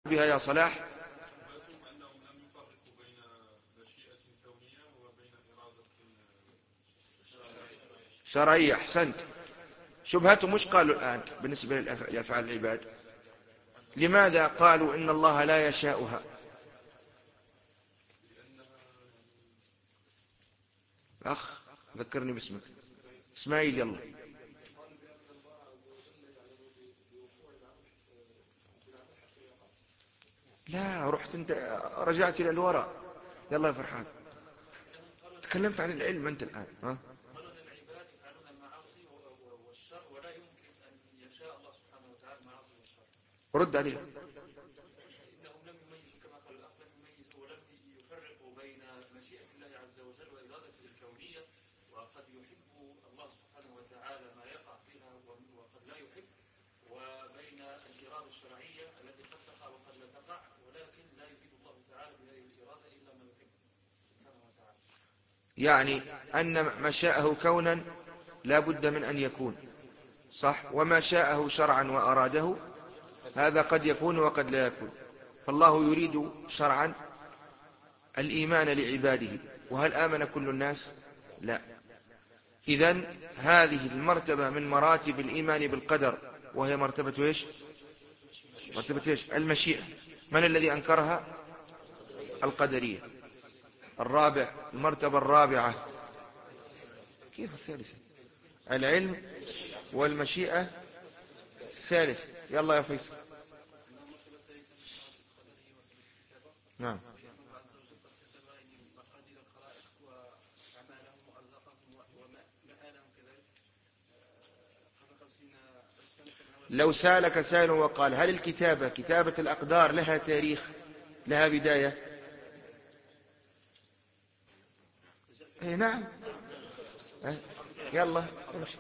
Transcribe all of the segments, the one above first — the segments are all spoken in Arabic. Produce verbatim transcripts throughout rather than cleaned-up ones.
بها يا صلاح؟ شرعية. أحسنت. شبهته مش قالوا الآن بالنسبة لأفعال العباد؟ لماذا قالوا إن الله لا يشاؤها؟ أخ ذكرني باسمك. إسماعيل. يلا. لا، رحت انت رجعت إلى الوراء. يلا يا فرحان، تكلمت عن العلم أنت الآن. ها؟ رد عليه. إنهم لم يميزوا كما قال الأخ، لم يميزوا ولم يفرقوا بين مشيئة الله عز وجل وإرادته الكونية، وقد يحب الله سبحانه وتعالى ما يقع فيها وقد لا يحب، وبين الإرادة الشرعية التي قد تقع وقد لا تقع، ولكن لا يريد الله تعالى بهذه الإرادة إلا ما يحب سبحانه وتعالى. يعني أن ما شاءه كونا لا بد من أن يكون صح، وما شاءه شرعا وأراده هذا قد يكون وقد لا يكون. فالله يريد شرعا الإيمان لعباده، وهل آمن كل الناس؟ لا. إذن هذه المرتبة من مراتب الإيمان بالقدر، وهي مرتبة إيش؟ مرتبة إيش؟ المشيئة. من الذي أنكرها؟ القدرية. الرابع، المرتبة الرابعة. كيف الثالثة؟ العلم والمشيئة الثالث. يلا يا فيصل. نعم. لو سالك سائل وقال هل الكتابة كتابة الأقدار لها تاريخ، لها بداية؟ اي نعم. يلا امشي.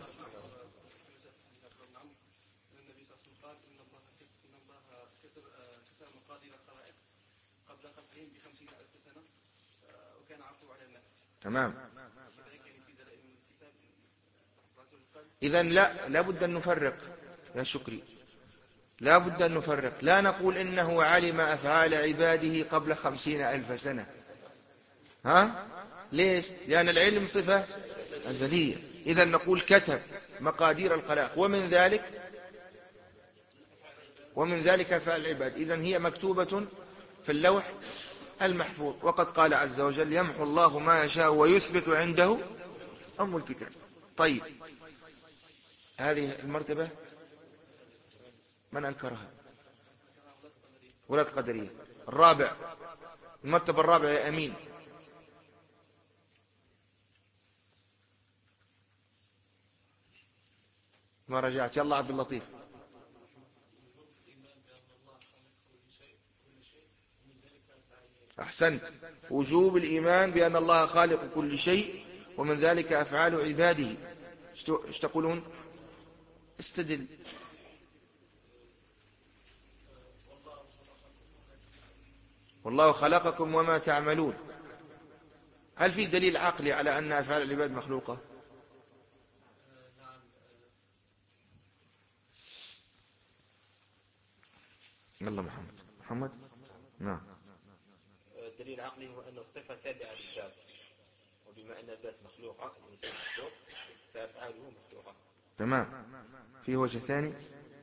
تمام. إذن لا لابد أن نفرق يا شكري، لابد أن نفرق. لا نقول إنه علم أفعال عباده قبل خمسين ألف سنة. ها؟ ليش؟ لأن العلم صفة أزلية. إذن نقول كتب مقادير الخلائق، ومن ذلك ومن ذلك أفعال العباد. إذن هي مكتوبة في اللوح المحفوظ، وقد قال عز وجل يمحو الله ما يشاء ويثبت عنده أم الكتاب. طيب، هذه المرتبة من أنكرها؟ ولاة قدرية. الرابع، المرتبة الرابعة يا أمين. ما رجعت. يلا عبد اللطيف. أحسنت. وجوب الإيمان بأن الله خالق كل شيء ومن ذلك أفعال عباده. ايش تقولون؟ استدل. والله خلقكم وما تعملون. هل في دليل عقلي على أن أفعال العباد مخلوقة؟ يلا محمد. محمد. نعم. الدليل العقلي هو أن الصفة تابعة للذات، وبما أن الذات مخلوقة، الإنسان مخلوق، فأفعاله مخلوقة. تمام. في وجه ثاني؟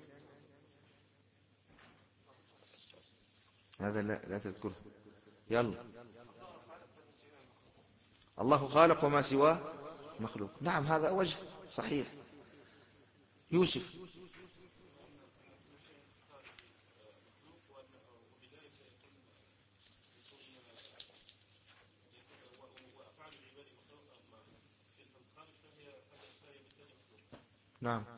هذا لا, لا تذكره. يلا. الله خالق وما سواه مخلوق. نعم، هذا وجه صحيح. يوسف. نعم.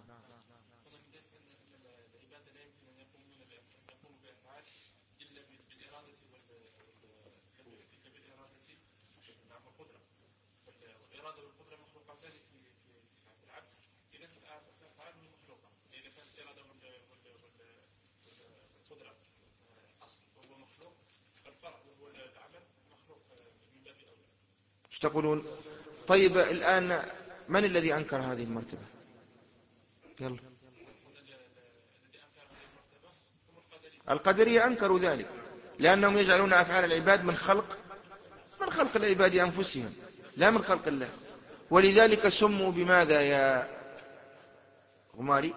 ايش تقولون؟ طيب الآن من الذي أنكر هذه المرتبة؟ يلا. القدرية أنكروا ذلك، لأنهم يجعلون أفعال العباد من خلق من خلق العباد أنفسهم لا من خلق الله، ولذلك سموا بماذا يا غماري؟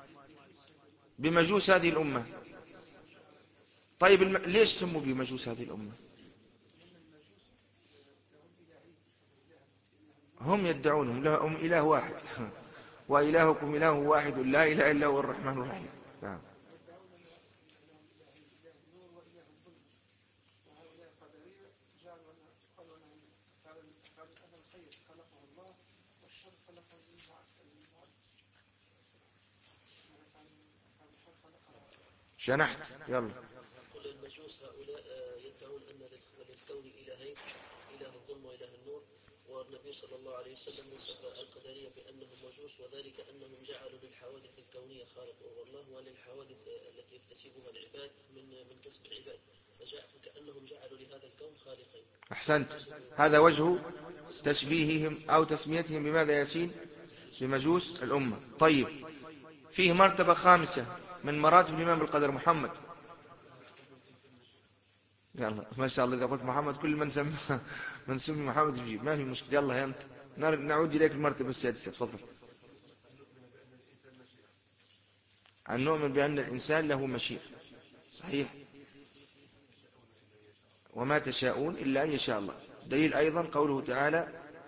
بمجوس هذه الأمة. طيب الم... ليش سموا بمجوس هذه الأمة؟ هم يدعونهم لهم إله واحد وإلهكم إله واحد لا إله إلا هو الرحمن الرحيم. نعم. شنحت يلا. كل المجوس هؤلاء يدعون أن للكون إلهين، إله الظلم وإله النور، والنبي صلى الله عليه وسلم وصف القدرية بأنهم مجوس، وذلك أنهم جعلوا للحوادث الكونية خالقه والله، وللحوادث التي يكتسبها العباد من من كسب العباد، فكأنهم جعلوا لهذا الكون خالقين. أحسنت، هذا وجه تشبيههم أو تسميتهم بماذا ياسين؟ بمجوس الأمة. طيب، فيه مرتبة خامسة من مراتب الإيمان بالقدر، محمد. يلا ما شاء الله، إذا قلت محمد كل من سمي من سمي محمد يجيب، ما في مشكلة. يلا يا أنت، نعود إليك المرتبة السادسة، تفضل. أن نؤمن بأن الإنسان له مشيئة، صحيح، وما تشاءون إلا أن يشاء الله. دليل أيضا قوله تعالى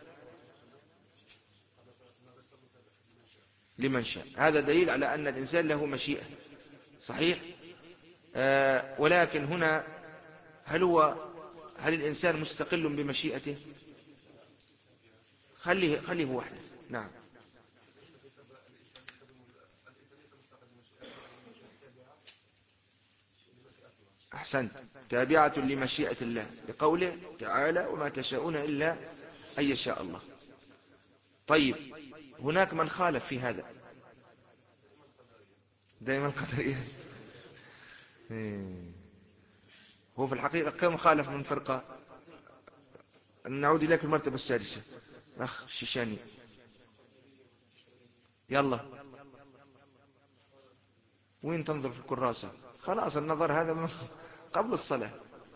لمن شاء، هذا دليل على أن الإنسان له مشيئة، صحيح. آه ولكن هنا هل هو هل الإنسان مستقل بمشيئته؟ خليه خليه وحده. نعم. أحسنت، تابعة لمشيئة الله، لقوله تعالى وما تشاءون إلا أن يشاء الله. طيب، هناك من خالف في هذا، دائما القدرية. هو في الحقيقة كم خالف من فرقة؟ نعود إليك المرتبة السادسة، أخ الشيشاني. يلا، وين تنظر في الكراسة؟ خلاص النظر هذا من قبل الصلاة.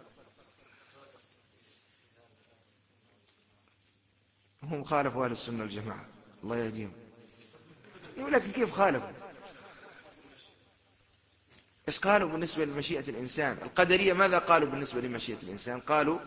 هم خالفوا أهل السنة والجماعة، الله يهديهم. ولكن كيف خالفوا؟ إيش قالوا بالنسبة لمشيئة الإنسان؟ القدرية ماذا قالوا بالنسبة لمشيئة الإنسان؟ قالوا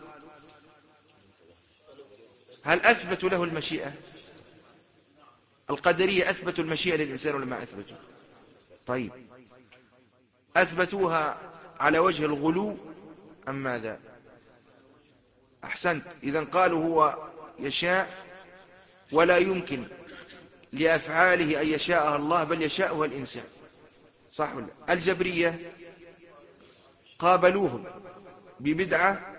هل أثبتوا له المشيئة؟ القدرية أثبتوا المشيئة للإنسان ولا ما أثبتوا؟ طيب، أثبتوها على وجه الغلو أم ماذا؟ أحسنت، إذن قالوا هو يشاء ولا يمكن لأفعاله أن يشاءها الله، بل يشاءها الإنسان، صح ولا؟ الجبرية قابلوهم ببدعة.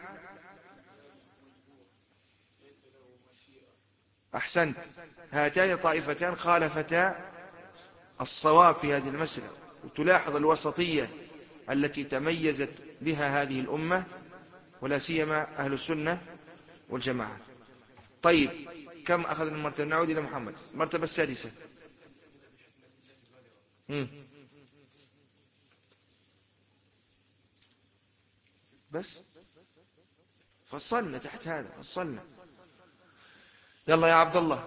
أحسنت، هاتان طائفتان خالفتا الصواب في هذه المسألة، وتلاحظ الوسطية التي تميزت بها هذه الأمة، ولا سيما أهل السنة والجماعة. طيب، كم أخذنا المرتبة؟ نعود إلى محمد، المرتبة السادسة. مم. بس فصلنا تحت هذا، فصلنا. يلا يا عبد الله.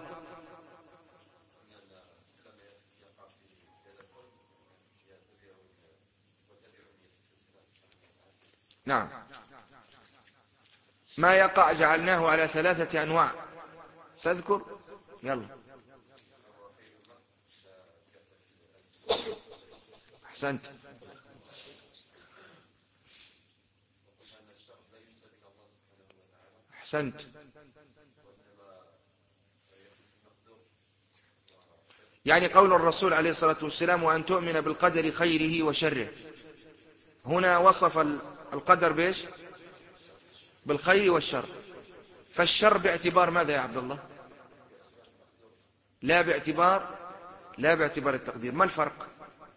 نعم، ما يقع جعلناه على ثلاثة أنواع، تذكر؟ يلا. أحسنت. أحسنت، يعني قول الرسول عليه الصلاة والسلام وأن تؤمن بالقدر خيره وشره، هنا وصف القدر بإيش؟ بالخير والشر. فالشر باعتبار ماذا يا عبد الله؟ لا باعتبار لا باعتبار التقدير. ما الفرق؟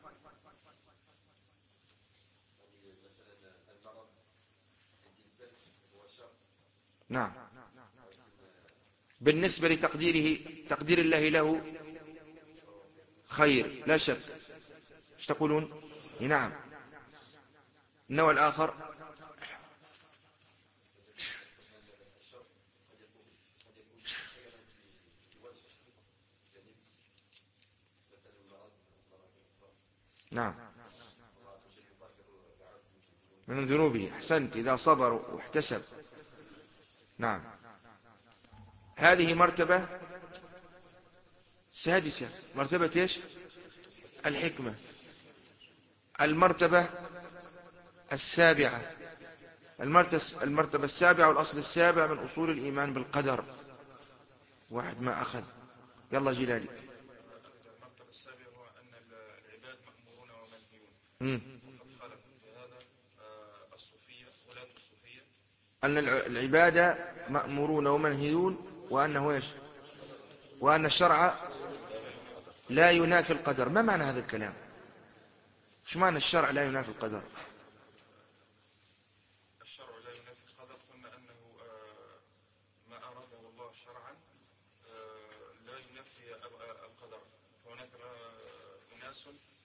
نعم، بالنسبة لتقديره، تقدير الله له خير لا شك. ايش تقولون؟ نعم. النوع الآخر نعم من ذنوبه. أحسنت، إذا صبر واحتسب. نعم. هذه مرتبة سادسة، مرتبة إيش؟ الحكمة. المرتبة السابعة، المرتبة السابعة والأصل السابع من أصول الإيمان بالقدر. واحد ما أخذ، يلا جلالي. المرتبة السابعة هو أن العباد مأمورون ومنهيون. مم. وقد خالف في هذا الصوفية، ولاة الصوفية، أن العباد مأمورون ومنهيون، وأنه إيش؟ وأن الشرع لا ينافي القدر. ما معنى هذا الكلام؟ شو معنى الشرع لا ينافي القدر؟ الشرع لا ينافي القدر، قلنا أنه ما أراده الله شرعا لا ينافي القدر. فهناك أناس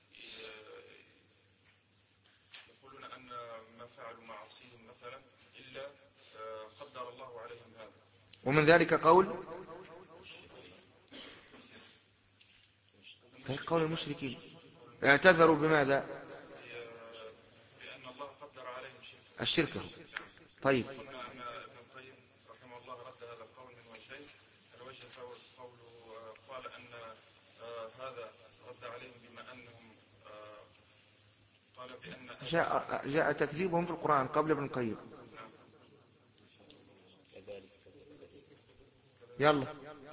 يقولون أن ما فعلوا معاصيهم مثلا إلا قدر الله عليهم هذا. ومن ذلك قول قول المشركين، اعتذروا بماذا؟ بأن الله قدر عليهم شركه. الشركة. طيب. قلنا أن ابن القيم رحمه الله رد هذا القول من وجهين. الوجه الأول قوله قال أن هذا رد عليهم بما أنهم قال بأن جاء, جاء تكذيبهم في القرآن قبل ابن القيم. يلا.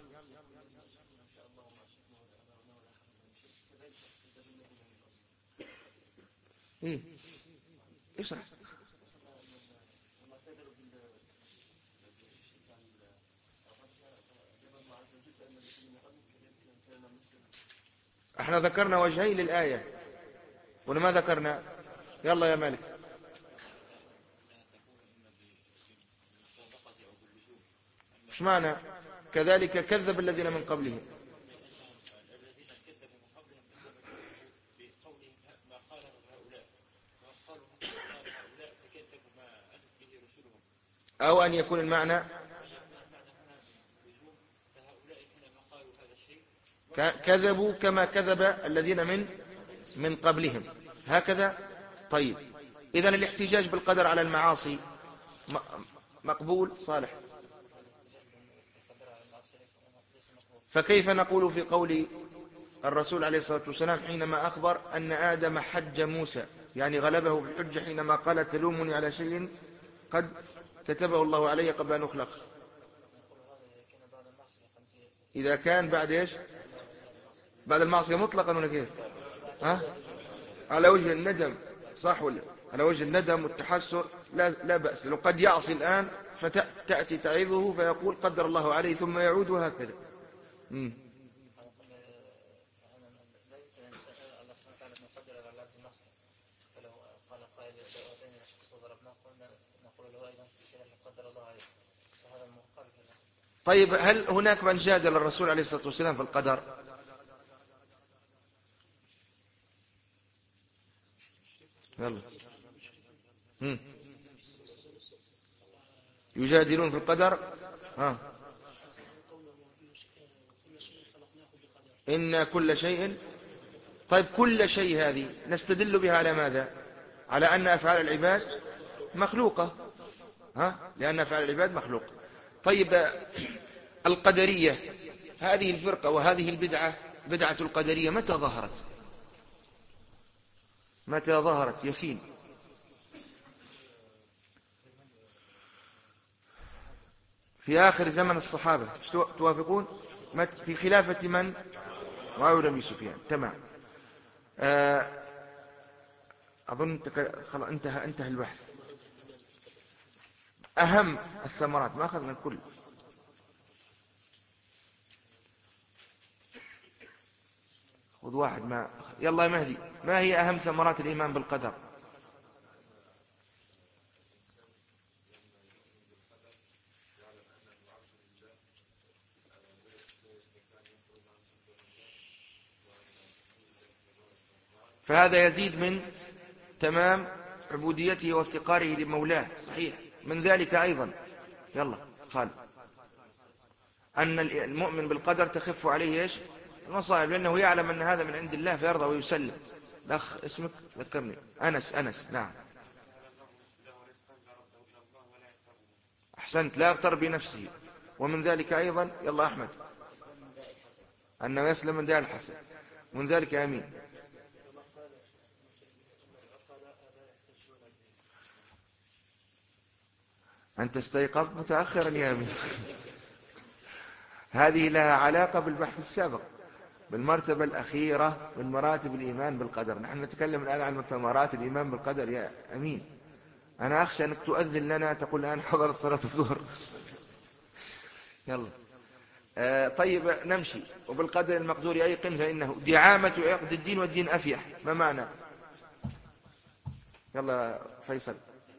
ايه اشرح. احنا ذكرنا وجهين للآية ولا ما ذكرنا؟ يلا يا مالك. ايش معنى كذلك كذب الذين من قبلهم؟ أو أن يكون المعنى كذبوا كما كذب الذين من من قبلهم، هكذا. طيب، إذن الاحتجاج بالقدر على المعاصي مقبول. صالح، فكيف نقول في قول الرسول عليه الصلاة والسلام حينما أخبر أن آدم حج موسى، يعني غلبه في الحجة حينما قال تلومني على شيء قد كتبه الله علي قبل أن أخلق؟ إذا كان بعد إيش؟ بعد المعصية مطلقا ولا كيف؟ ها؟ على وجه الندم، صح ولا؟ على وجه الندم والتحسر لا, لا بأس. لو قد يعصي الآن فتأتي تعظه فيقول قدر الله عليه ثم يعود وهكذا. مم. طيب، هل هناك من جادل الرسول عليه الصلاة والسلام في القدر؟ يلا. مم. يجادلون في القدر. ها. إن كل شيء. طيب، كل شيء هذه نستدل بها على ماذا؟ على أن أفعال العباد مخلوقة، ها؟ لأن أفعال العباد مخلوقة. طيب، القدرية هذه الفرقة وهذه البدعة، بدعة القدرية، متى ظهرت؟ متى ظهرت ياسين؟ في آخر زمن الصحابة. توافقون؟ في خلافة من؟ معاوية بن سفيان. تمام. أظن انتهى انتهى البحث. أهم الثمرات، ما أخذنا الكل. خذ واحد ما. يلا يا مهدي، ما هي أهم ثمرات الإيمان بالقدر؟ فهذا يزيد من تمام عبوديته وافتقاره لمولاه، صحيح. من ذلك أيضا، يلا خالد، أن المؤمن بالقدر تخف عليه إيش؟ المصائب، لأنه يعلم أن هذا من عند الله فيرضى ويسلم. الأخ اسمك ذكرني. أنس. أنس نعم. أحسنت، لا يغتر بنفسه. ومن ذلك أيضا، يلا أحمد، أنه يسلم من داء الحسد. ومن ذلك أمين. أنت استيقظت متأخرا يا أمين. هذه لها علاقة بالبحث السابق، بالمرتبة الأخيرة من مراتب الإيمان بالقدر. نحن نتكلم الآن عن ثمرات الإيمان بالقدر يا أمين. أنا أخشى أنك تؤذن لنا تقول الآن حضرت صلاة الظهر. يلا آه طيب نمشي. وبالقدر المقدور أيقن فإنه دعامة عقد الدين، والدين أفيح. ما معنى؟ يلا فيصل.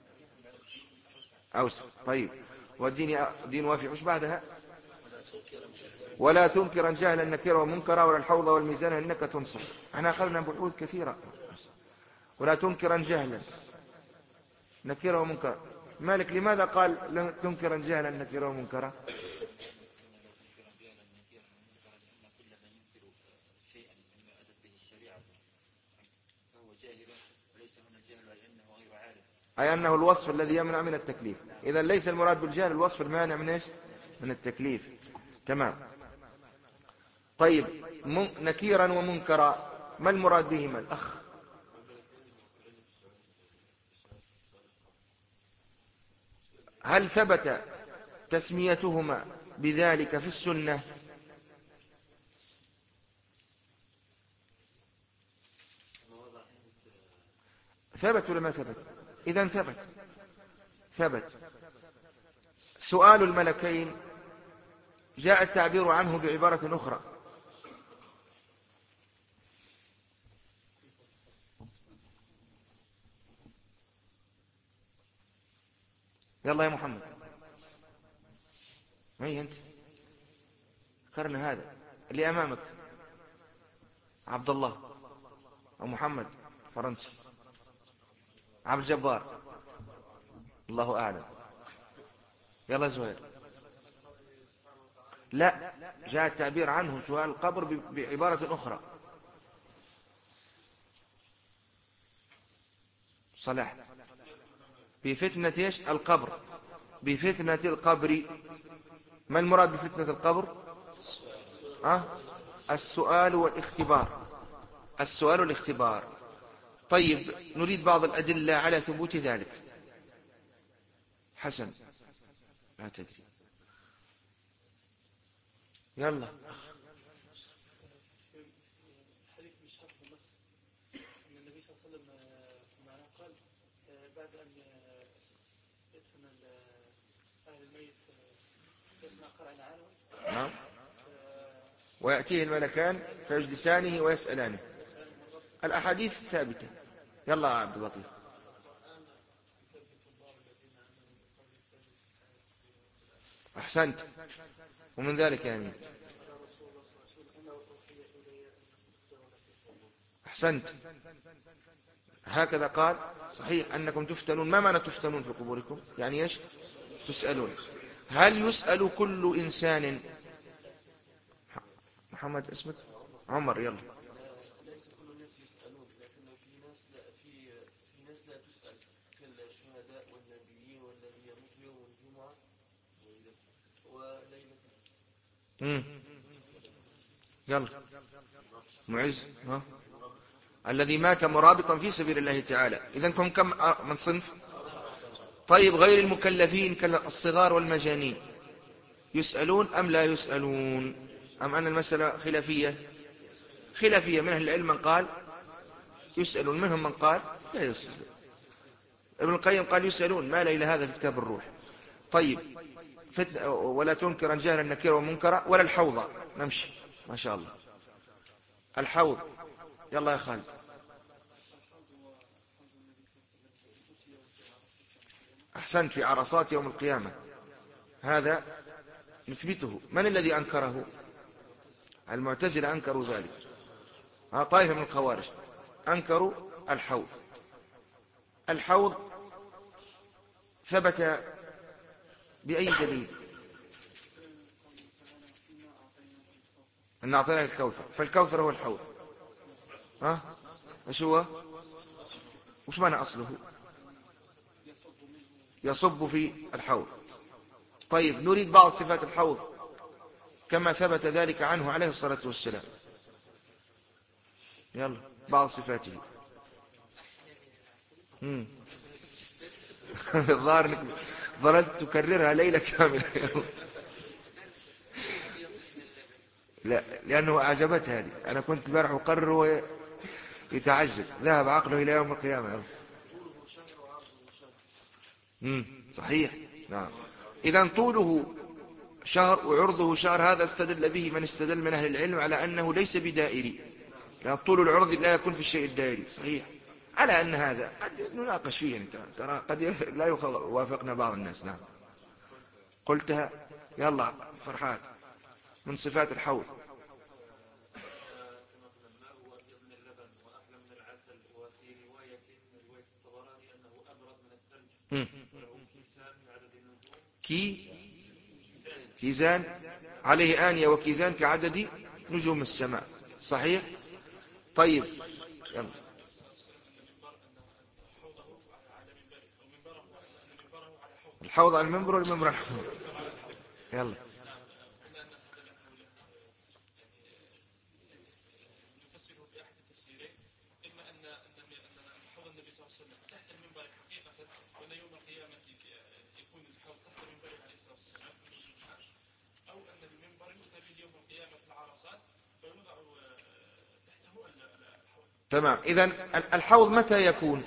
أوسع. طيب والدين دين وافي. وش بعدها؟ ولا تنكرا جهلا نكرا ومنكرا، ولا الحوض والميزان انك تنصح. احنا اخذنا بحوث كثيره. ولا تنكرا جهلا نكرا ومنكرا. مالك لماذا قال لا تنكرا جهلا نكرا ومنكرا؟ أي أنه الوصف الذي يمنع من التكليف. إذا ليس المراد بالجهل الوصف المانع من إيش؟ من التكليف. تمام. طيب نكيرا ومنكرا ما المراد بهما الأخ؟ هل ثبت تسميتهما بذلك في السنة؟ ثبت ولا ما ثبت؟ إذن ثبت. ثبت. سؤال الملكين جاء التعبير عنه بعبارة أخرى. يلا يا محمد. ما هي أنت؟ ذكرنا هذا اللي أمامك. عبد الله أو محمد فرنسي. عبد الجبار. الله أعلم. يلا زهير. لا، جاء التعبير عنه سؤال القبر بعبارة أخرى. صلاح. بفتنة إيش؟ القبر. بفتنة القبر. ما المراد بفتنة القبر؟ أه؟ السؤال والاختبار. السؤال والاختبار. طيب نريد بعض الأدلة على ثبوت ذلك. حسن. لا تدري. يلا. الحديث مش حفظ النفس ان النبي صلى الله عليه وسلم معناه قال بعد ان يدفن اهل الميت يسمع قرع نعاله. نعم. ويأتيه الملكان فيجلسانه ويسألانه. الأحاديث ثابتة. يلا يا عبد اللطيف. أحسنت. ومن ذلك يا أمين. أحسنت. هكذا قال. صحيح أنكم تفتنون. ما معنى تفتنون في قبوركم؟ يعني إيش؟ تسألون. هل يسأل كل إنسان؟ محمد اسمك؟ عمر. يلا. ليس كل الناس يسألون، لكن في ناس لا في في ناس لا تسأل كالشهداء والنبيين والذي يموت يوم الجمعة وليلة. امم يلا. معز. ها؟ الذي مات مرابطا في سبيل الله تعالى. إذن كم كم من صنف؟ طيب غير المكلفين كالصغار والمجانين يسألون أم لا يسألون؟ أم أن المسألة خلافية؟ خلافية. من أهل العلم من قال يسألون، منهم من قال لا يسألون. ابن القيم قال يسألون، ما لا إلى هذا في كتاب الروح. طيب فتن ولا تنكرا جهلا نكرا ومنكرا، ولا الحوض. نمشي ما شاء الله. الحوض. يلا يا خالد. أحسنت. في عرصات يوم القيامة. هذا نثبته. من الذي أنكره؟ المعتزلة أنكروا ذلك. ها طائفة من الخوارج أنكروا الحوض. الحوض ثبت بأي دليل؟ إن أعطيناك الكوثر، فالكوثر هو الحوض. ها ايش هو؟ وش معنى أصله؟ يصب في الحوض. طيب نريد بعض صفات الحوض كما ثبت ذلك عنه عليه الصلاة والسلام. يلا بعض صفاته. امم الظاهر انك ظللت تكررها ليلة كاملة. لا لأنه أعجبت هذه، أنا كنت بارح أقرر وهو يتعجب، ذهب عقله إلى يوم القيامة. امم صحيح. نعم. إذن طوله شهر وعرضه شهر، هذا استدل به من استدل من أهل العلم على أنه ليس بدائري، لأن طول العرض لا يكون في الشيء الدائري. صحيح. على أن هذا قد نناقش فيه، يعني ترى قد لا يوافقنا بعض الناس. نعم قلتها. يلا فرحات من صفات الحوض. كما قلنا الماء أبيض من اللبن وأحلى من العسل، وفي رواية رواية الطبراني أنه أبرد من الثلج، وله كيسان بعدد النجوم. كي كيزان عليه آنية وكيزان كعدد نجوم السماء. صحيح. طيب يلا. الحوض على المنبر والمنبر على الحوض. يلا. نفسره بأحد التفسيرين، إما أن أن حوض النبي صلى الله عليه وسلم تحت المنبر حقيقة، وأن يوم القيامة يكون الحوض تحت المنبر عليه الصلاة والسلام، أو أن المنبر يؤتى به يوم القيامة في العرصات فيوضع تحته الحوض. تمام. إذن الحوض متى يكون؟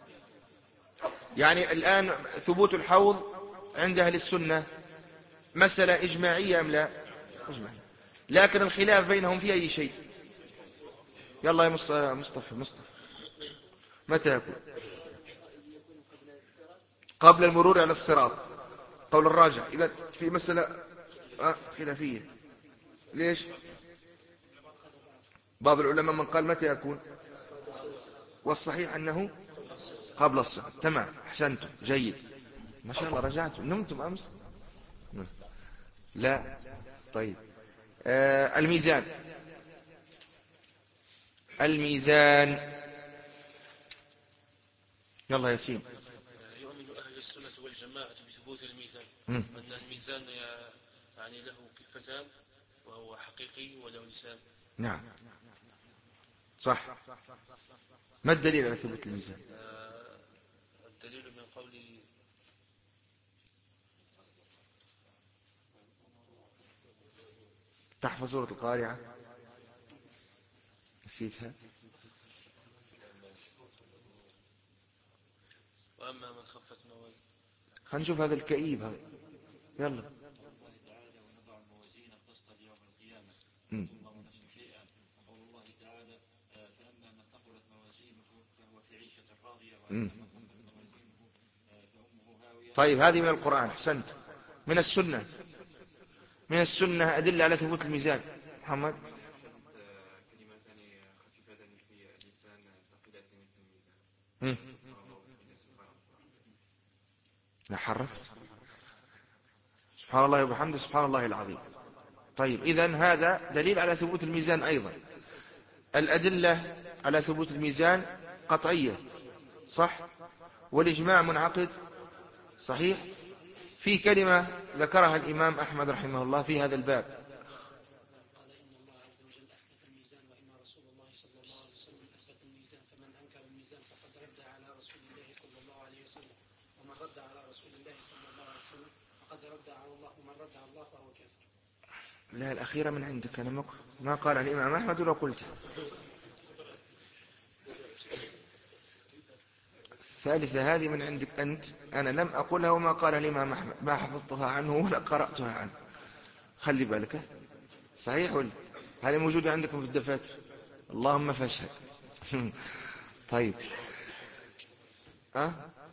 يعني الآن ثبوت الحوض عند أهل السنة مسألة إجماعية أم لا؟ إجماعية. لكن الخلاف بينهم في أي شيء؟ يلا يا مصطفى. مصطفى متى يكون؟ قبل المرور على الصراط، قول الراجح. إذا في مسألة خلافية. ليش؟ بعض العلماء من قال متى يكون، والصحيح أنه قبل الصراط. تمام أحسنتم جيد ما شاء الله. رجعتم، نمتم أمس؟ لا. طيب آه الميزان. الميزان يلا ياسين. يؤمن أهل السنة والجماعة بثبوت الميزان، مم. أن الميزان يعني له كفتان وهو حقيقي وله لسان. نعم صح. ما الدليل على ثبوت الميزان؟ الدليل من قول تحفظ سورة القارعة؟ نسيتها. وأما من خفت موازينه. خلينا نشوف هذا الكئيب هذا. يلا. مم. مم. طيب هذه من القرآن. أحسنت. من السنة. من السنة أدلة على ثبوت الميزان. محمد. مم. لا حرفت. سبحان الله وبحمده سبحان الله العظيم. طيب إذن هذا دليل على ثبوت الميزان أيضا. الأدلة على ثبوت الميزان قطعية صح، والإجماع منعقد صحيح. في كلمة ذكرها الإمام أحمد رحمه الله في هذا الباب، قال إن الله عز وجل أثبت الميزان وإن رسول الله صلى الله عليه وسلم أثبت الميزان، فمن أنكر الميزان فقد رد على رسول الله صلى الله عليه وسلم، ومن رد على رسول الله صلى الله عليه وسلم فقد رد على الله، ومن رد على الله فهو كافر. لا الأخيرة من عندك، أنا ما قال الإمام أحمد ولا قلت. الثالثة هذه من عندك أنت، أنا لم أقولها وما قال الإمام أحمد، ما حفظتها عنه ولا قرأتها عنه. خلي بالك. صحيح ولا هذه موجودة عندكم في الدفاتر؟ اللهم فاشهد. طيب أه؟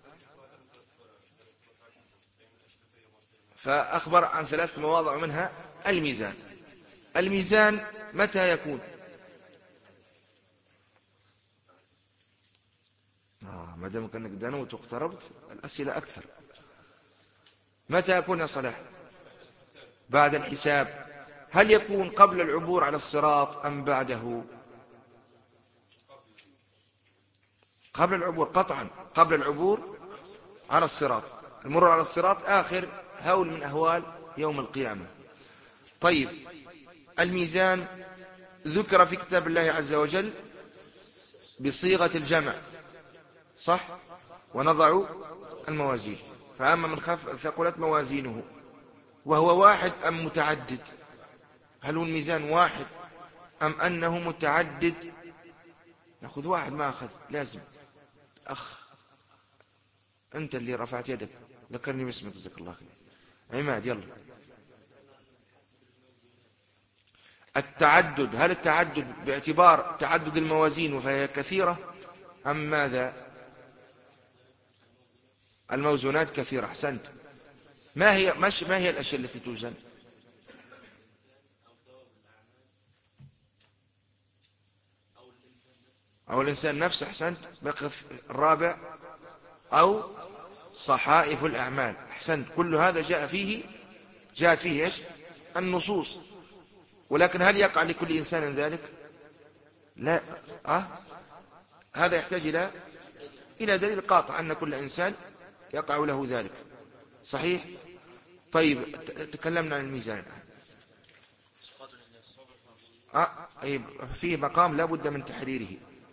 فأخبر عن ثلاث مواضع منها الميزان. الميزان متى يكون؟ آه ما دامك أنك دنوت واقتربت الأسئلة أكثر. متى يكون يا صلاح؟ بعد الحساب. هل يكون قبل العبور على الصراط أم بعده؟ قبل العبور قطعا، قبل العبور على الصراط. المرور على الصراط آخر هول من أهوال يوم القيامة. طيب، الميزان ذكر في كتاب الله عز وجل بصيغة الجمع، صح؟ ونضع الموازين، فأما من خف ثقلت موازينه، وهو واحد أم متعدد؟ هل هو الميزان واحد أم أنه متعدد؟ نأخذ واحد، ما أخذ لازم. أخ أنت اللي رفعت يدك، ذكرني باسمك جزاك الله خير. عماد يلا. التعدد، هل التعدد باعتبار تعدد الموازين وفهي كثيرة أم ماذا؟ الموزونات كثيرة. أحسنت. ما هي مش ما هي الأشياء التي توزن؟ أو الإنسان نفسه. أحسنت. بقي الرابع أو صحائف الأعمال. أحسنت. كل هذا جاء فيه جاءت فيه إيش؟ النصوص. ولكن هل يقع لكل إنسان ذلك؟ لا. أه؟ هذا يحتاج إلى إلى دليل قاطع أن كل إنسان يقع له ذلك. صحيح؟ طيب، تكلمنا عن الميزان الآن. أه؟ طيب، فيه مقام لا بد من تحريره.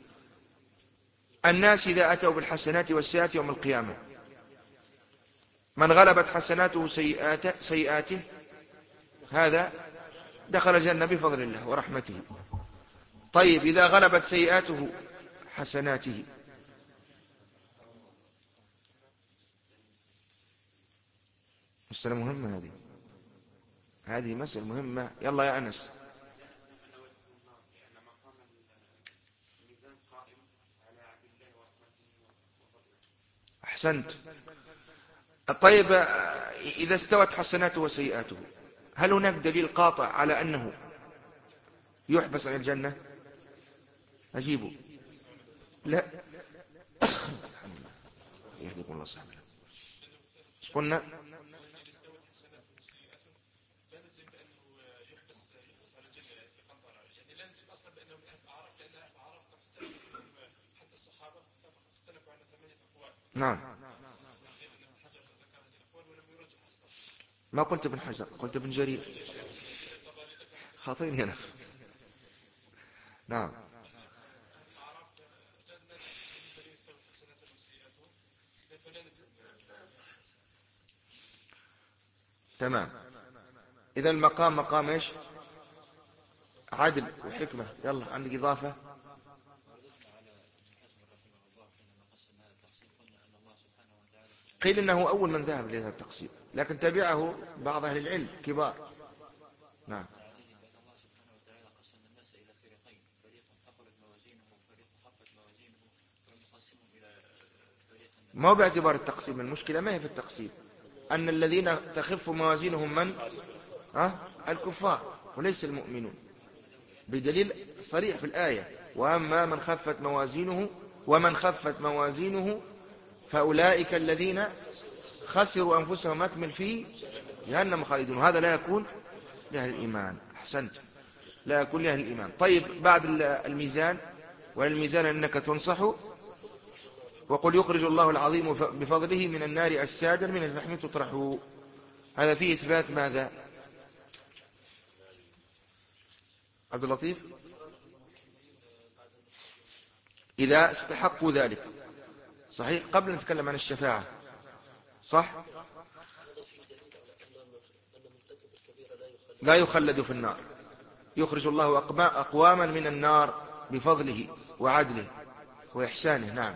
الناس إذا أتوا بالحسنات والسيئات يوم القيامة، من غلبت حسناته سيئاته, سيئاته هذا دخل الجنة بفضل الله ورحمته. طيب، إذا غلبت سيئاته حسناته مسألة مهمة. هذه هذه مسألة مهمة. يلا يا أنس. أحسنت. طيب، إذا استوت حسناته وسيئاته، هل هناك دليل قاطع على أنه يحبس عن الجنة؟ أجيبه. لا. يهديكم الله صحبه. قلنا نعم. ما قلت ابن حجر، قلت ابن جرير. خاطئني أنا. نعم. تمام. إذا المقام مقام إيش؟ عدل وحكمة. يلا، عندك إضافة؟ قيل إنه أول من ذهب لهذا التقسيم، لكن تبعه بعض أهل العلم كبار. نعم. ما هو باعتبار التقسيم، المشكلة ما هي في التقسيم، أن الذين تخف موازينهم من أه؟ الكفار وليس المؤمنون، بدليل صريح في الآية: وأما من خفت موازينه ومن خفت موازينه فأولئك الذين خسروا أنفسهم أكمل في جهنم خالدون. هذا لا يكون لأهل الإيمان. أحسنت، لا يكون لأهل الإيمان. طيب، بعد الميزان، والميزان أنك تنصح، وقل يخرج الله العظيم بفضله من النار أجسادا من الفحم تطرح. هذا فيه إثبات ماذا؟ عبد اللطيف. إذا استحقوا ذلك. صحيح. قبل أن نتكلم عن الشفاعة، صح؟ لا يخلد في النار. يخرج الله أقواما من النار بفضله وعدله وإحسانه. نعم.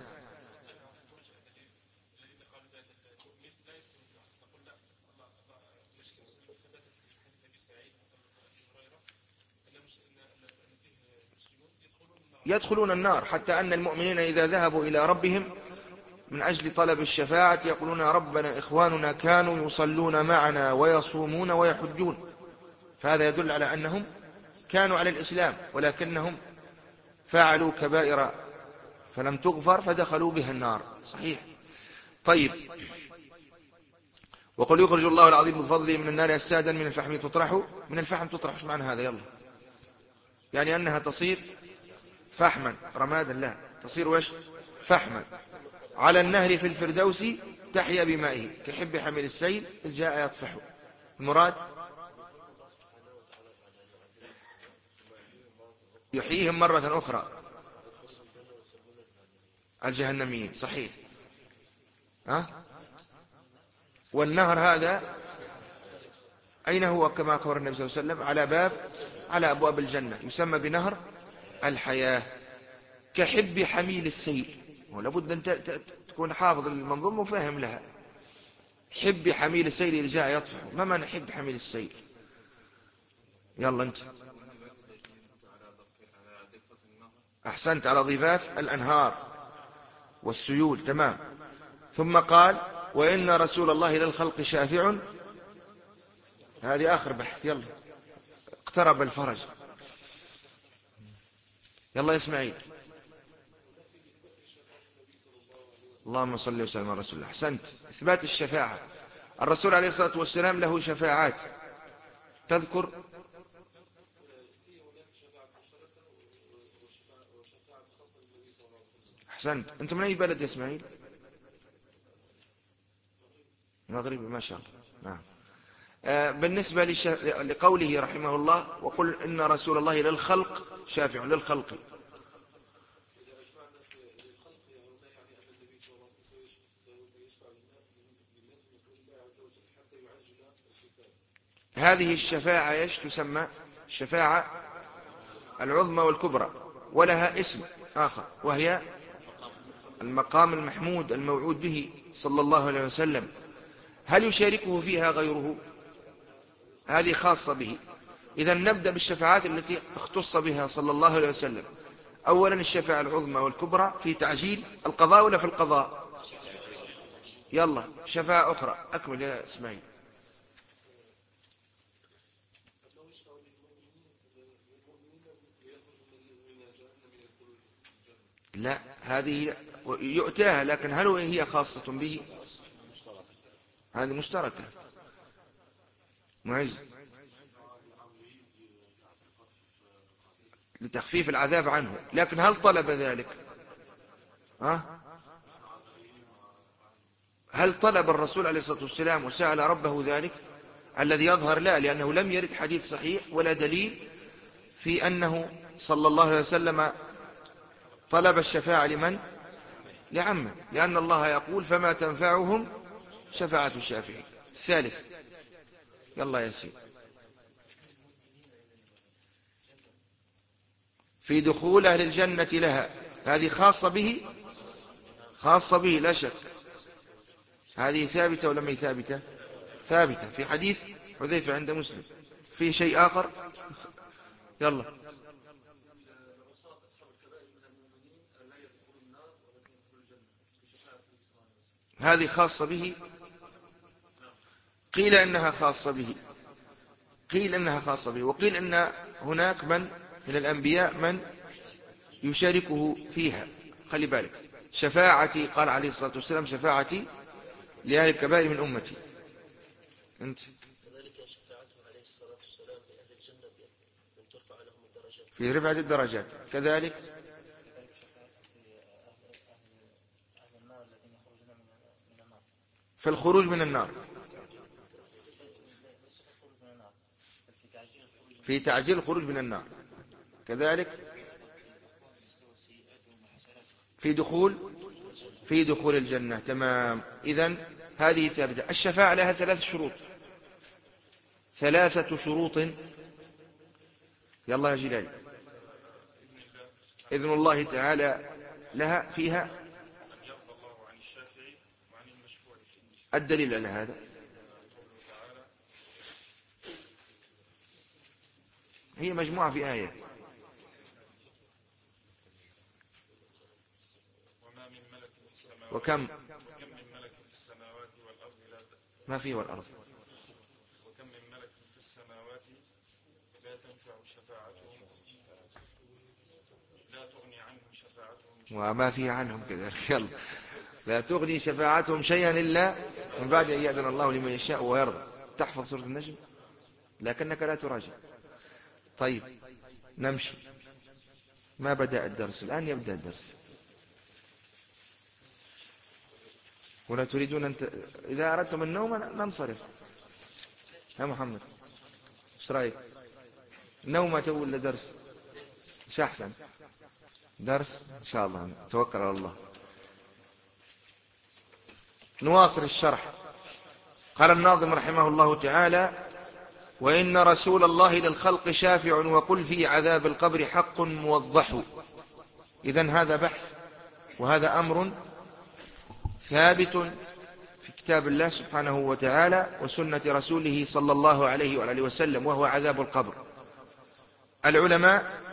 يدخلون النار، حتى أن المؤمنين إذا ذهبوا إلى ربهم من أجل طلب الشفاعة يقولون: ربنا إخواننا كانوا يصلون معنا ويصومون ويحجون. فهذا يدل على أنهم كانوا على الإسلام، ولكنهم فعلوا كبائر فلم تغفر فدخلوا بها النار. صحيح. طيب، وقل يخرج الله العظيم بفضله من النار أجسادا من الفحم تطرح من الفحم تطرح. ايش معنى هذا؟ يلا، يعني أنها تصير فحما رمادا؟ لا، تصير وش؟ فحما على النهر في الفردوس تحيا بمائه كحب حمل السيل إذ جاء يطفح. المراد يحييهم مرة أخرى الجهنميين. صحيح. ها؟ والنهر هذا أين هو؟ كما أخبر النبي صلى الله عليه وسلم على باب على أبواب الجنة، يسمى بنهر الحياة كحب حميل السيل. ولابد أن تكون حافظ المنظومة وفاهم لها. حب حميل السيل إذا جاء يطفح، ما معنى حب حميل السيل؟ يلا أنت. أحسنت، على ضفاف الأنهار والسيول. تمام. ثم قال وإن رسول الله للخلق شافع. هذه آخر بحث. يلا، اقترب الفرج. يلا يا إسماعيل. اللهم صل وسلم على رسول الله. أحسنت، إثبات الشفاعة. الرسول عليه الصلاة والسلام له شفاعات، تذكر؟ أحسنت. أنت من أي بلد يا إسماعيل؟ مغربي، ما شاء الله. نعم. آه بالنسبة لش... لقوله رحمه الله وقل إن رسول الله للخلق شافع، للخلق، هذه الشفاعة ايش تسمى؟ الشفاعة العظمى والكبرى، ولها اسم آخر وهي المقام المحمود الموعود به صلى الله عليه وسلم. هل يشاركه فيها غيره؟ هذه خاصة به. إذن نبدأ بالشفاعات التي اختص بها صلى الله عليه وسلم. أولا الشفاعة العظمى والكبرى في تعجيل القضاء ولا في القضاء؟ يلا، شفاعة أخرى، أكمل يا إسماعيل. لا، هذه يؤتاها، لكن هل هي خاصة به؟ هذه مشتركة. معز، لتخفيف العذاب عنه، لكن هل طلب ذلك؟ ها؟ هل طلب الرسول عليه الصلاة والسلام وسأل ربه ذلك؟ الذي يظهر لا، لأنه لم يرد حديث صحيح ولا دليل في أنه صلى الله عليه وسلم طلب الشفاعة لمن؟ لعمه، لأن الله يقول فما تنفعهم شفاعة الشافعين. الثالث، يلا يا سيدي. في دخول أهل الجنة لها، هذه خاصة به، خاصة به لا شك. هذه ثابتة ولا ما هي ثابتة؟ ثابتة في حديث حذيفة عند مسلم. في شيء آخر؟ يلا. هذه خاصة به، قيل إنها خاصة به، قيل إنها خاصة به، وقيل إن هناك من من الأنبياء من يشاركه فيها. خلي بالك، شفاعتي قال عليه الصلاة والسلام شفاعتي لأهل الكبائر من أمتي. أنت كذلك شفاعته عليه الصلاة والسلام لأهل الجنة بأن ترفع لهم الدرجات، في رفعة الدرجات. كذلك في الخروج من النار، في تعجيل الخروج من النار. كذلك في دخول في دخول الجنة. تمام. إذن هذه ثابتة. الشفاعة لها ثلاث شروط، ثلاثة شروط. يلا يا جلال. إذن الله تعالى لها فيها الدليل على هذا. هي مجموعة في آية. وكم من ملك في السماوات والأرض لا ما فيه والأرض وكم من ملك في السماوات لا تنفع شفاعتهم لا تغني عنهم شفاعتهم وما فيه عنهم كذلك. يلا لا تغني شفاعتهم شيئا إلا من بعد أن يأذن الله لمن يشاء ويرضى. تحفظ سورة النجم لكنك لا تراجع. طيب نمشي. ما بدأ الدرس الآن؟ يبدأ الدرس. ولا تريدون أن ت... إذا أردتم النوم ننصرف. يا محمد ايش رايك؟ نومة ولا درس؟ ايش أحسن؟ درس إن شاء الله. توكل على الله. نواصل الشرح. قال الناظم رحمه الله تعالى: وإن رسول الله للخلق شافع وقل في عذاب القبر حق موضح. إذن هذا بحث وهذا أمر ثابت في كتاب الله سبحانه وتعالى وسنة رسوله صلى الله عليه وآله وسلم، وهو عذاب القبر. العلماء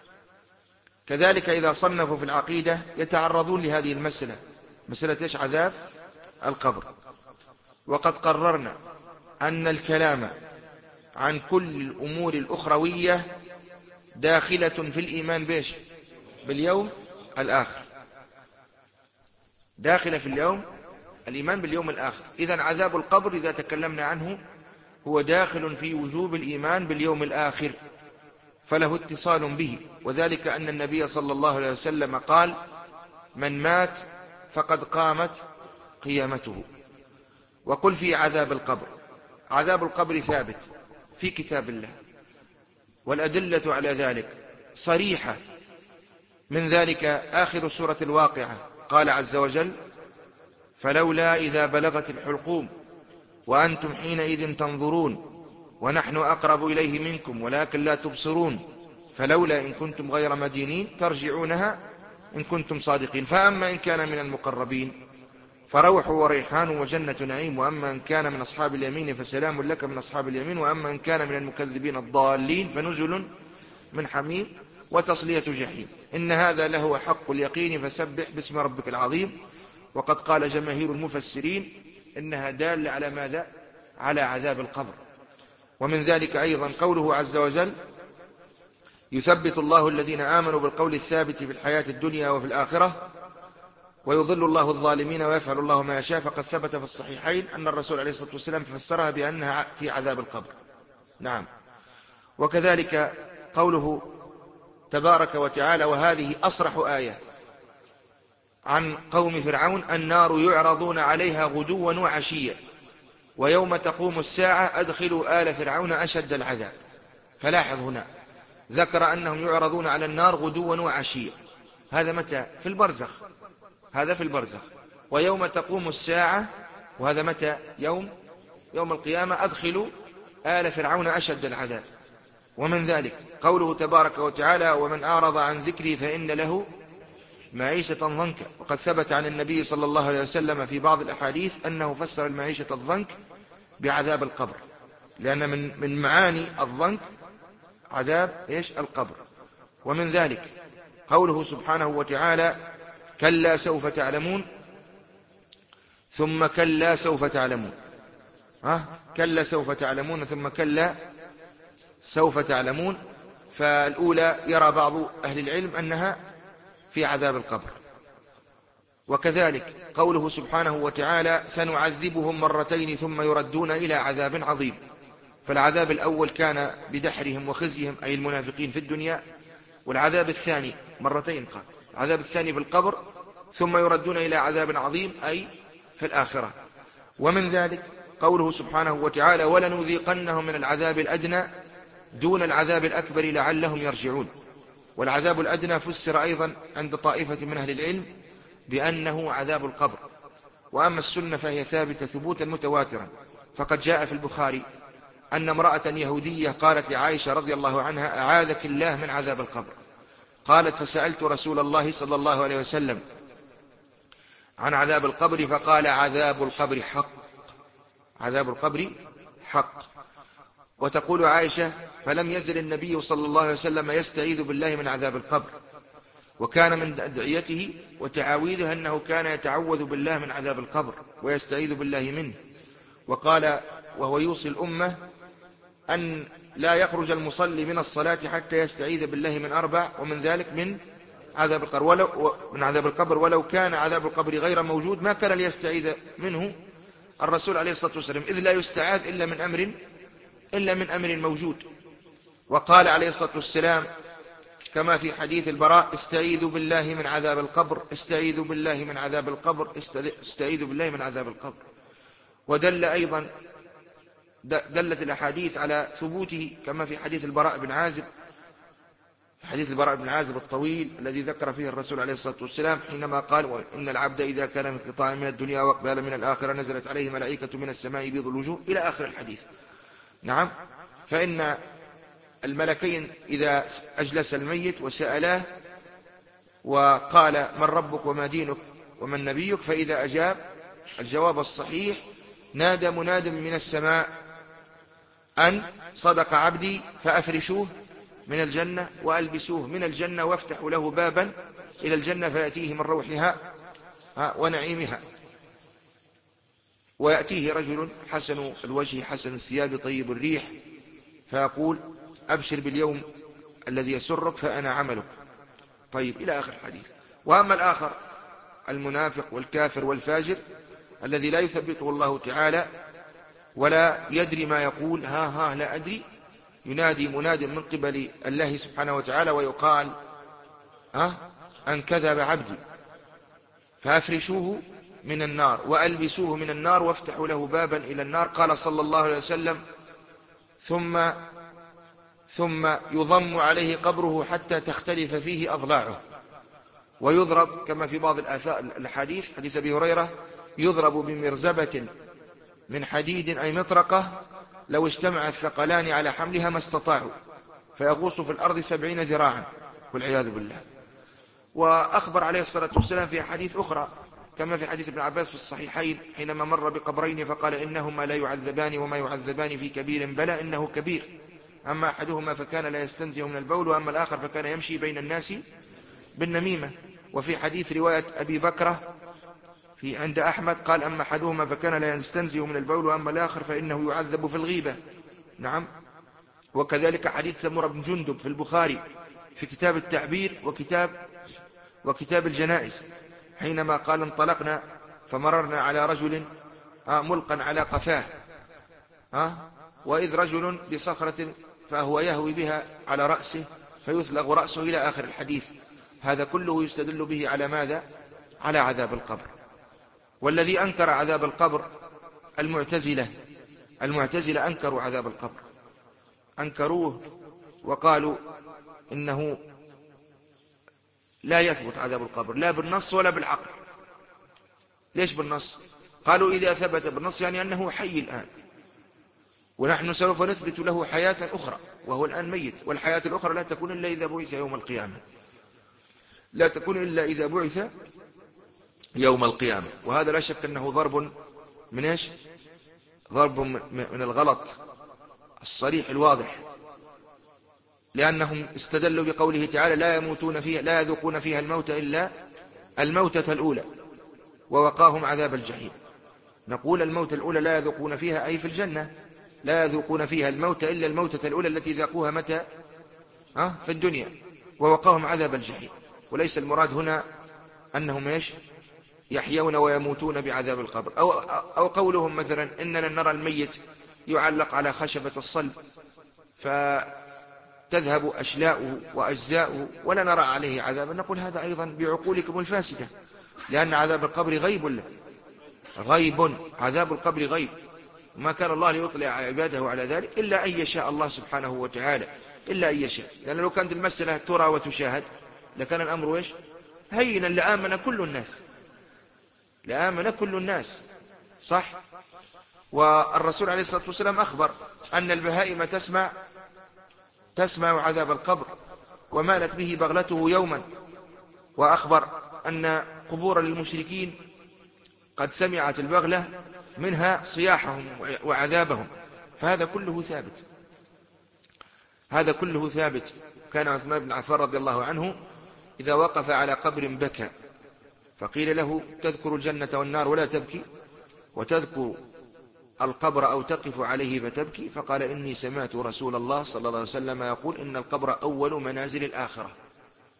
كذلك إذا صنفوا في العقيدة يتعرضون لهذه المسألة، مسألة إيش؟ عذاب القبر. وقد قررنا أن الكلام عن كل الأمور الأخروية داخلة في الإيمان بيش باليوم الآخر، داخلة في اليوم الإيمان باليوم الآخر. إذن عذاب القبر إذا تكلمنا عنه هو داخل في وجوب الإيمان باليوم الآخر، فله اتصال به. وذلك أن النبي صلى الله عليه وسلم قال: من مات فقد قامت قيامته. وقل في عذاب القبر. عذاب القبر ثابت في كتاب الله، والأدلة على ذلك صريحة. من ذلك آخر سورة الواقعة، قال عز وجل: فلولا إذا بلغت الحلقوم وأنتم حينئذ تنظرون ونحن أقرب إليه منكم ولكن لا تبصرون فلولا إن كنتم غير مدينين ترجعونها إن كنتم صادقين. فأما إن كان من المقربين فروح وريحان وجنة نعيم، وأما إن كان من أصحاب اليمين فسلام لك من أصحاب اليمين، وأما إن كان من المكذبين الضالين فنزل من حميم وتصلية جحيم. إن هذا لهو حق اليقين فسبح باسم ربك العظيم. وقد قال جماهير المفسرين إنها دالة على ماذا؟ على عذاب القبر. ومن ذلك أيضا قوله عز وجل: يثبت الله الذين آمنوا بالقول الثابت في الحياة الدنيا وفي الآخرة ويضل الله الظالمين ويفعل الله ما يشاء. فقد ثبت في الصحيحين أن الرسول عليه الصلاة والسلام فسرها بأنها في عذاب القبر. نعم. وكذلك قوله تبارك وتعالى: وهذه أصرح آية عن قوم فرعون: النار يعرضون عليها غدوا وعشيا ويوم تقوم الساعة أدخلوا آل فرعون أشد العذاب. فلاحظ هنا ذكر أنهم يعرضون على النار غدوا وعشيا. هذا متى؟ في البرزخ. هذا في البرزخ. ويوم تقوم الساعة، وهذا متى؟ يوم يوم القيامة، أدخلوا آل فرعون أشد العذاب. ومن ذلك قوله تبارك وتعالى: ومن أعرض عن ذكري فإن له معيشة ضنكا. وقد ثبت عن النبي صلى الله عليه وسلم في بعض الأحاديث أنه فسر المعيشة الضنك بعذاب القبر، لأن من من معاني الضنك عذاب إيش؟ القبر. ومن ذلك قوله سبحانه وتعالى: كلا سوف تعلمون ثم كلا سوف تعلمون. ها؟ كلا سوف تعلمون ثم كلا سوف تعلمون. فالأولى يرى بعض أهل العلم أنها في عذاب القبر. وكذلك قوله سبحانه وتعالى: سنعذبهم مرتين ثم يردون إلى عذاب عظيم. فالعذاب الأول كان بدحرهم وخزيهم أي المنافقين في الدنيا، والعذاب الثاني مرتين قال العذاب الثاني في القبر، ثم يردون إلى عذاب عظيم أي في الآخرة. ومن ذلك قوله سبحانه وتعالى: ولنذيقنهم من العذاب الأدنى دون العذاب الأكبر لعلهم يرجعون. والعذاب الأدنى فسر أيضا عند طائفة من أهل العلم بأنه عذاب القبر. وأما السنة فهي ثابتة ثبوتا متواترا. فقد جاء في البخاري أن امرأة يهودية قالت لعائشة رضي الله عنها: أعاذك الله من عذاب القبر. قالت: فسألت رسول الله صلى الله عليه وسلم عن عذاب القبر فقال: عذاب القبر حق، عذاب القبر حق. وتقول عائشة: فلم يزل النبي صلى الله عليه وسلم يستعيذ بالله من عذاب القبر، وكان من أدعيته وتعاويذه أنه كان يتعوذ بالله من عذاب القبر ويستعيذ بالله منه. وقال وهو يوصي الأمة أن لا يخرج المصلي من الصلاة حتى يستعيذ بالله من أربع، ومن ذلك من عذاب القبر ولو من عذاب القبر ولو كان عذاب القبر غير موجود ما كان ليستعيذ منه الرسول عليه الصلاة والسلام، إذ لا يستعاذ إلا من أمر إلا من أمر موجود. وقال عليه الصلاة والسلام كما في حديث البراء: استعيذوا بالله من عذاب القبر، استعيذوا بالله من عذاب القبر، استعيذوا بالله من عذاب القبر. ودل أيضا دلت الأحاديث على ثبوته كما في حديث البراء بن عازب، حديث البراء بن عازب الطويل الذي ذكر فيه الرسول عليه الصلاة والسلام حينما قال: وإن العبد إذا كان من قطاع من الدنيا وأقبال من الآخرة نزلت عليه ملائكة من السماء بيض الوجوه إلى آخر الحديث. نعم، فإن الملكين إذا أجلس الميت وسألاه وقال: من ربك وما دينك ومن نبيك، فإذا أجاب الجواب الصحيح نادى مناد من السماء أن صدق عبدي فأفرشوه من الجنة وألبسوه من الجنة وافتحوا له بابا إلى الجنة فيأتيه من روحها ونعيمها. ويأتيه رجل حسن الوجه حسن الثياب طيب الريح فيقول: أبشر باليوم الذي يسرك فأنا عملك. طيب إلى آخر الحديث. وأما الآخر المنافق والكافر والفاجر الذي لا يثبته الله تعالى ولا يدري ما يقول، ها ها لا أدري، ينادي مناد من قبل الله سبحانه وتعالى ويقال: ها أن كذب عبدي فأفرشوه من النار وألبسوه من النار وافتحوا له بابا إلى النار. قال صلى الله عليه وسلم: ثم ثم يضم عليه قبره حتى تختلف فيه أضلاعه، ويضرب كما في بعض الحديث حديث أبي هريرة: يضرب بمرزبة من حديد أي مطرقة لو اجتمع الثقلان على حملها ما استطاعوا، فيغوص في الأرض سبعين ذراعا والعياذ بالله. وأخبر عليه الصلاة والسلام في حديث أخرى كما في حديث ابن عباس في الصحيحين حينما مر بقبرين فقال: إنهما لا يعذبان وما يعذبان في كبير، بلى إنه كبير، أما أحدهما فكان لا يستنزه من البول، وأما الآخر فكان يمشي بين الناس بالنميمة. وفي حديث رواية أبي بكرة في عند أحمد قال: أما أحدهما فكان لا يستنزه من البول، وأما الآخر فإنه يعذب في الغيبة. نعم. وكذلك حديث سمرة بن جندب في البخاري في كتاب التعبير وكتاب وكتاب الجنائز حينما قال: انطلقنا فمررنا على رجل ملقا على قفاه، وإذ رجل بصخرة فهو يهوي بها على رأسه فيثلغ رأسه إلى آخر الحديث. هذا كله يستدل به على ماذا؟ على عذاب القبر. والذي أنكر عذاب القبر المعتزلة المعتزلة أنكروا عذاب القبر، أنكروه وقالوا إنه لا يثبت عذاب القبر لا بالنص ولا بالعقل. ليش بالنص؟ قالوا إذا ثبت بالنص يعني أنه حي الآن، ونحن سوف نثبت له حياة أخرى وهو الآن ميت، والحياة الأخرى لا تكون إلا إذا بعث يوم القيامة، لا تكون إلا إذا بعث يوم القيامة. وهذا لا شك أنه ضرب من إيش؟ ضرب من الغلط الصريح الواضح، لأنهم استدلوا بقوله تعالى: لا يموتون فيها لا يذوقون فيها الموت إلا الموتة الأولى ووقاهم عذاب الجحيم. نقول الموتة الأولى لا يذوقون فيها أي في الجنة، لا يذوقون فيها الموت إلا الموتة الأولى التي ذاقوها متى؟ أه؟ في الدنيا، ووقاهم عذاب الجحيم. وليس المراد هنا أنهم إيش؟ يحيون ويموتون بعذاب القبر. أو, أو قولهم مثلا إننا نرى الميت يعلق على خشبة الصلب فتذهب أشلاؤه وأجزاؤه ولا نرى عليه عذابا، نقول هذا أيضا بعقولكم الفاسدة، لأن عذاب القبر غيب غيب عذاب القبر غيب، ما كان الله ليطلع عباده على ذلك إلا أن يشاء الله سبحانه وتعالى، إلا أن يشاء. لأن لو كانت المسألة ترى وتشاهد لكان الأمر إيش؟ هينا لآمن كل الناس، لآمن كل الناس، صح؟ والرسول عليه الصلاة والسلام أخبر أن البهائم تسمع تسمع عذاب القبر ومالت به بغلته يوما، وأخبر أن قبور للمشركين قد سمعت البغلة منها صياحهم وعذابهم. فهذا كله ثابت، هذا كله ثابت. كان عثمان بن عفان رضي الله عنه إذا وقف على قبر بكى، فقيل له: تذكر الجنة والنار ولا تبكي، وتذكر القبر أو تقف عليه فتبكي؟ فقال: إني سمعت رسول الله صلى الله عليه وسلم يقول: إن القبر أول منازل الآخرة،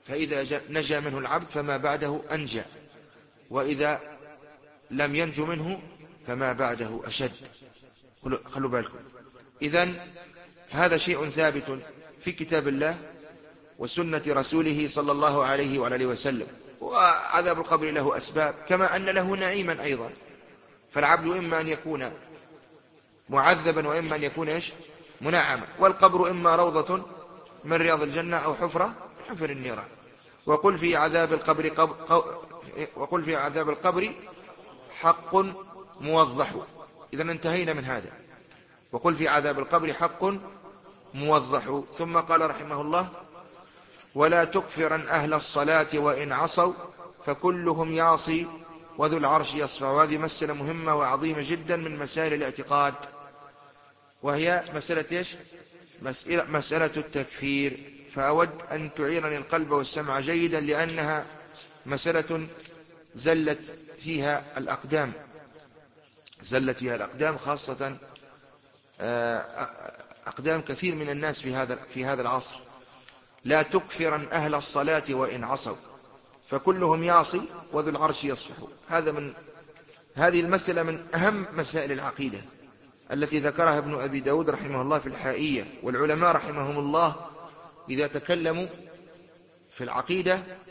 فإذا نجا منه العبد فما بعده أنجى، وإذا لم ينجو منه فما بعده أشد. خلوا بالكم. إذن هذا شيء ثابت في كتاب الله وسنة رسوله صلى الله عليه وعلى آله وسلم. وعذاب القبر له أسباب كما أن له نعيما أيضا، فالعبد إما أن يكون معذبا وإما أن يكون إيش منعما، والقبر إما روضة من رياض الجنة أو حفرة حفر النيران. وقل في عذاب القبر قب... وقل في عذاب القبر حق موضح. إذا انتهينا من هذا. وقل في عذاب القبر حق موضح. ثم قال رحمه الله: ولا تكفرن أهل الصلاة وإن عصوا فكلهم يعصي وذو العرش يصفى. وهذه مسألة مهمة وعظيمة جدا من مسائل الاعتقاد، وهي مسألة إيش؟ مسألة, مسألة التكفير. فأود أن تعيرني القلب والسمع جيدا، لأنها مسألة زلت فيها الأقدام، زلت فيها الأقدام، خاصة أقدام كثير من الناس في هذا في هذا العصر. لا تكفرن أهل الصلاة وإن عصوا فكلهم يعصي وذو العرش يصفح. هذا من هذه المسألة من أهم مسائل العقيدة التي ذكرها ابن أبي داود رحمه الله في الحائية. والعلماء رحمهم الله إذا تكلموا في العقيدة